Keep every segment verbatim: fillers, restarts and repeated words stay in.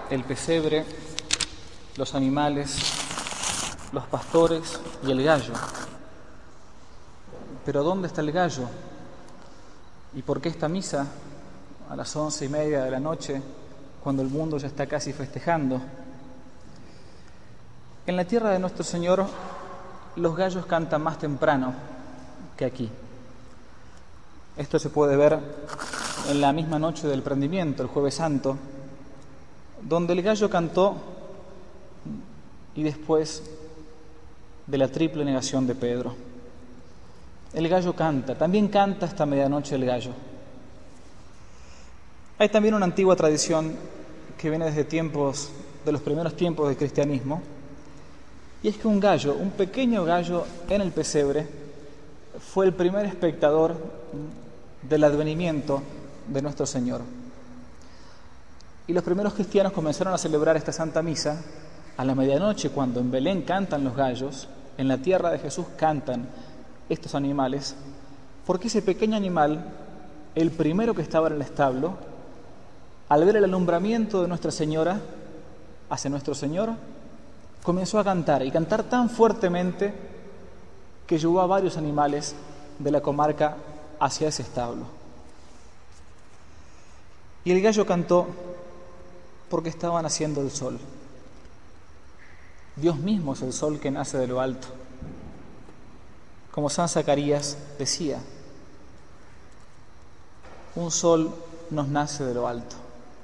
el pesebre, los animales, los pastores y el gallo. Pero ¿dónde está el gallo? ¿Y por qué esta misa a las once y media de la noche, cuando el mundo ya está casi festejando? En la tierra de nuestro Señor, los gallos cantan más temprano que aquí. Esto se puede ver en la misma noche del prendimiento, el Jueves Santo, donde el gallo cantó y después de la triple negación de Pedro. El gallo canta, también canta esta medianoche el gallo. Hay también una antigua tradición que viene desde tiempos, de los primeros tiempos del cristianismo, y es que un gallo, un pequeño gallo en el pesebre, fue el primer espectador del advenimiento de nuestro Señor. Y los primeros cristianos comenzaron a celebrar esta Santa Misa a la medianoche, cuando en Belén cantan los gallos, en la tierra de Jesús cantan estos animales, porque ese pequeño animal, el primero que estaba en el establo, al ver el alumbramiento de Nuestra Señora hacia nuestro Señor, comenzó a cantar, y cantar tan fuertemente que llevó a varios animales de la comarca hacia ese establo. Y el gallo cantó porque estaba naciendo el sol. Dios mismo es el sol que nace de lo alto. Como San Zacarías decía, un sol nos nace de lo alto.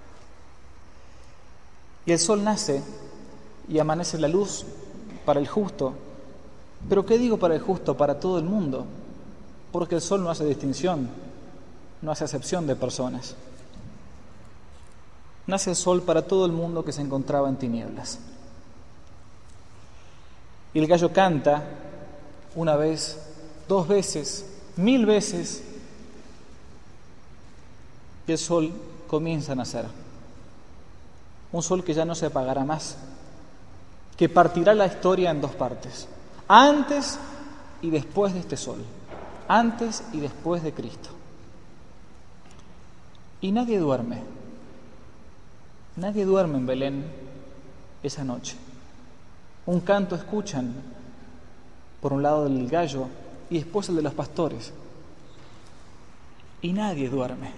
Y el sol nace y amanece la luz para el justo. Pero ¿qué digo para el justo? Para todo el mundo. Porque el sol no hace distinción, no hace acepción de personas. Nace el sol para todo el mundo que se encontraba en tinieblas. Y el gallo canta una vez, dos veces, mil veces, y el sol comienza a nacer. Un sol que ya no se apagará más, que partirá la historia en dos partes, antes y después de este sol, antes y después de Cristo. Y nadie duerme, nadie duerme en Belén esa noche. Un canto escuchan, por un lado del gallo y después el de los pastores. Y nadie duerme.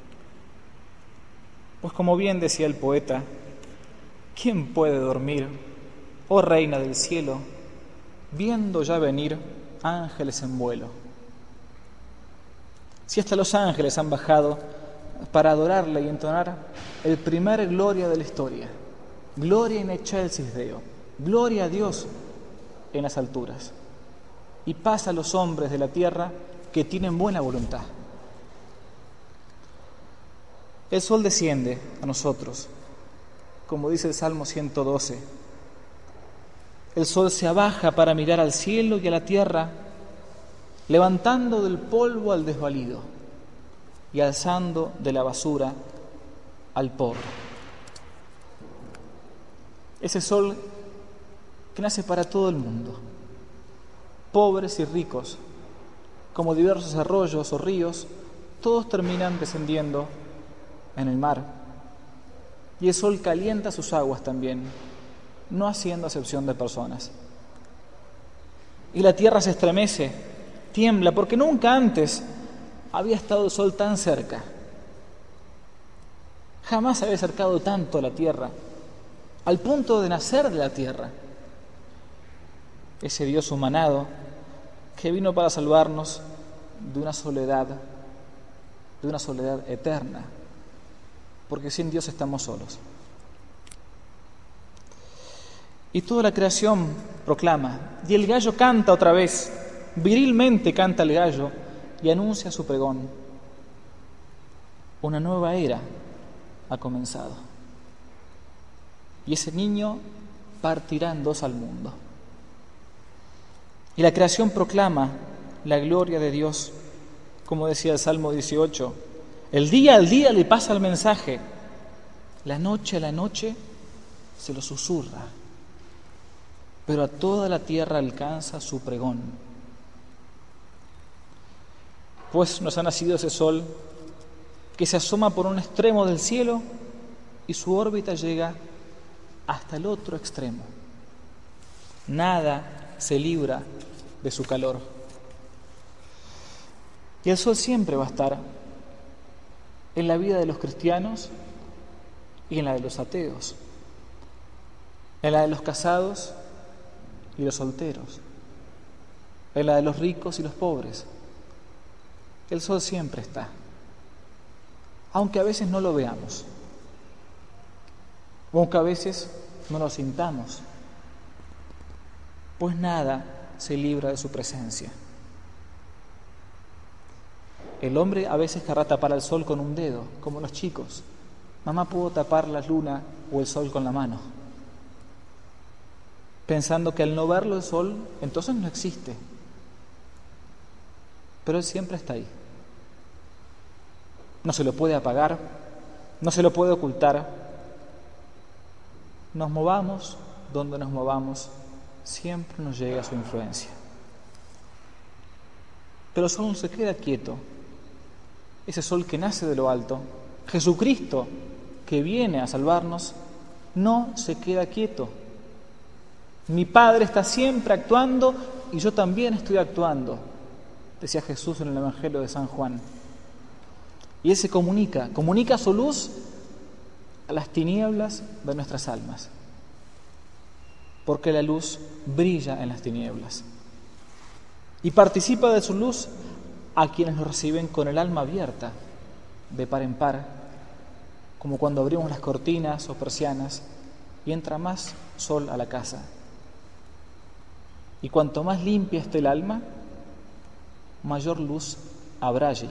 Pues como bien decía el poeta, ¿quién puede dormir, oh reina del cielo, viendo ya venir ángeles en vuelo? Si hasta los ángeles han bajado para adorarle y entonar el primer gloria de la historia, gloria in excelsis Deo, gloria a Dios en las alturas, y paz a los hombres de la tierra que tienen buena voluntad. El sol desciende a nosotros, como dice el Salmo ciento doce. El sol se abaja para mirar al cielo y a la tierra, levantando del polvo al desvalido y alzando de la basura al pobre. Ese sol que nace para todo el mundo, pobres y ricos, como diversos arroyos o ríos, todos terminan descendiendo en el mar. Y el sol calienta sus aguas también, no haciendo acepción de personas. Y la tierra se estremece, tiembla, porque nunca antes había estado el sol tan cerca. Jamás había acercado tanto a la tierra, al punto de nacer de la tierra. Ese Dios humanado que vino para salvarnos de una soledad, de una soledad eterna, porque sin Dios estamos solos. Y toda la creación proclama, y el gallo canta otra vez, virilmente canta el gallo y anuncia su pregón. Una nueva era ha comenzado, y ese niño partirá en dos al mundo. Y la creación proclama la gloria de Dios, como decía el Salmo dieciocho. El día al día le pasa el mensaje, la noche a la noche se lo susurra, pero a toda la tierra alcanza su pregón. Pues nos ha nacido ese sol que se asoma por un extremo del cielo y su órbita llega hasta el otro extremo. Nada se libra de su calor. Y el sol siempre va a estar en la vida de los cristianos y en la de los ateos, en la de los casados y los solteros, en la de los ricos y los pobres. El sol siempre está, aunque a veces no lo veamos, aunque a veces no lo sintamos, pues nada se libra de su presencia. El hombre a veces querrá tapar al sol con un dedo, como los chicos. Mamá, ¿puedo tapar la luna o el sol con la mano? Pensando que al no verlo el sol, entonces no existe. Pero él siempre está ahí. No se lo puede apagar, no se lo puede ocultar. Nos movamos donde nos movamos, siempre nos llega su influencia. Pero el sol no se queda quieto. Ese sol que nace de lo alto, Jesucristo, que viene a salvarnos, no se queda quieto. Mi Padre está siempre actuando y yo también estoy actuando, decía Jesús en el Evangelio de San Juan. Y Él se comunica, comunica su luz a las tinieblas de nuestras almas, porque la luz brilla en las tinieblas y participa de su luz a quienes lo reciben con el alma abierta, de par en par, como cuando abrimos las cortinas o persianas y entra más sol a la casa. Y cuanto más limpia esté el alma, mayor luz habrá allí.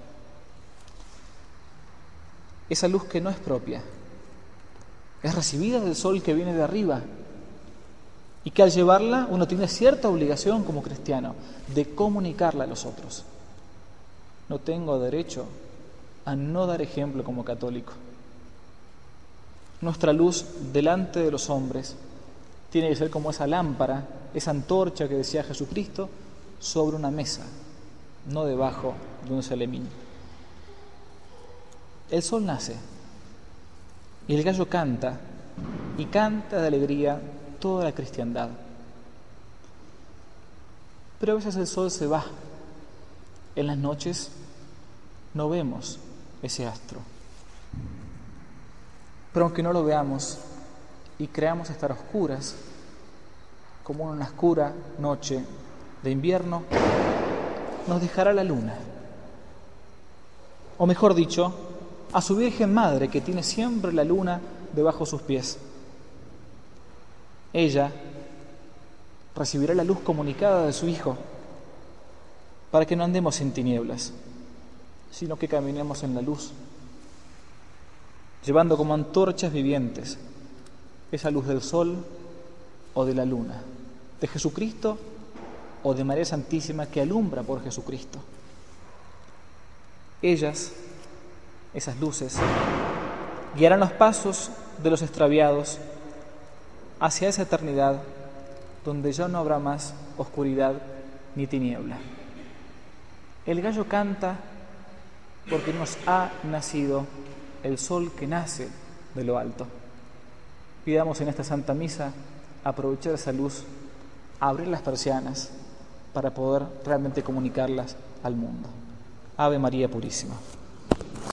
Esa luz que no es propia, es recibida del sol que viene de arriba, y que al llevarla uno tiene cierta obligación como cristiano de comunicarla a los otros. No tengo derecho a no dar ejemplo como católico. Nuestra luz delante de los hombres tiene que ser como esa lámpara, esa antorcha que decía Jesucristo, sobre una mesa, no debajo de un celemín. El sol nace y el gallo canta, y canta de alegría toda la cristiandad. Pero a veces el sol se va. En las noches no vemos ese astro. Pero aunque no lo veamos y creamos estar a oscuras, como en una oscura noche de invierno, nos dejará la luna. O mejor dicho, a su Virgen Madre, que tiene siempre la luna debajo de sus pies. Ella recibirá la luz comunicada de su Hijo, para que no andemos en tinieblas, sino que caminemos en la luz, llevando como antorchas vivientes esa luz del sol o de la luna, de Jesucristo o de María Santísima, que alumbra por Jesucristo. Ellas, esas luces, guiarán los pasos de los extraviados hacia esa eternidad donde ya no habrá más oscuridad ni tiniebla. El gallo canta porque nos ha nacido el sol que nace de lo alto. Pidamos en esta Santa Misa aprovechar esa luz, abrir las persianas para poder realmente comunicarlas al mundo. Ave María Purísima.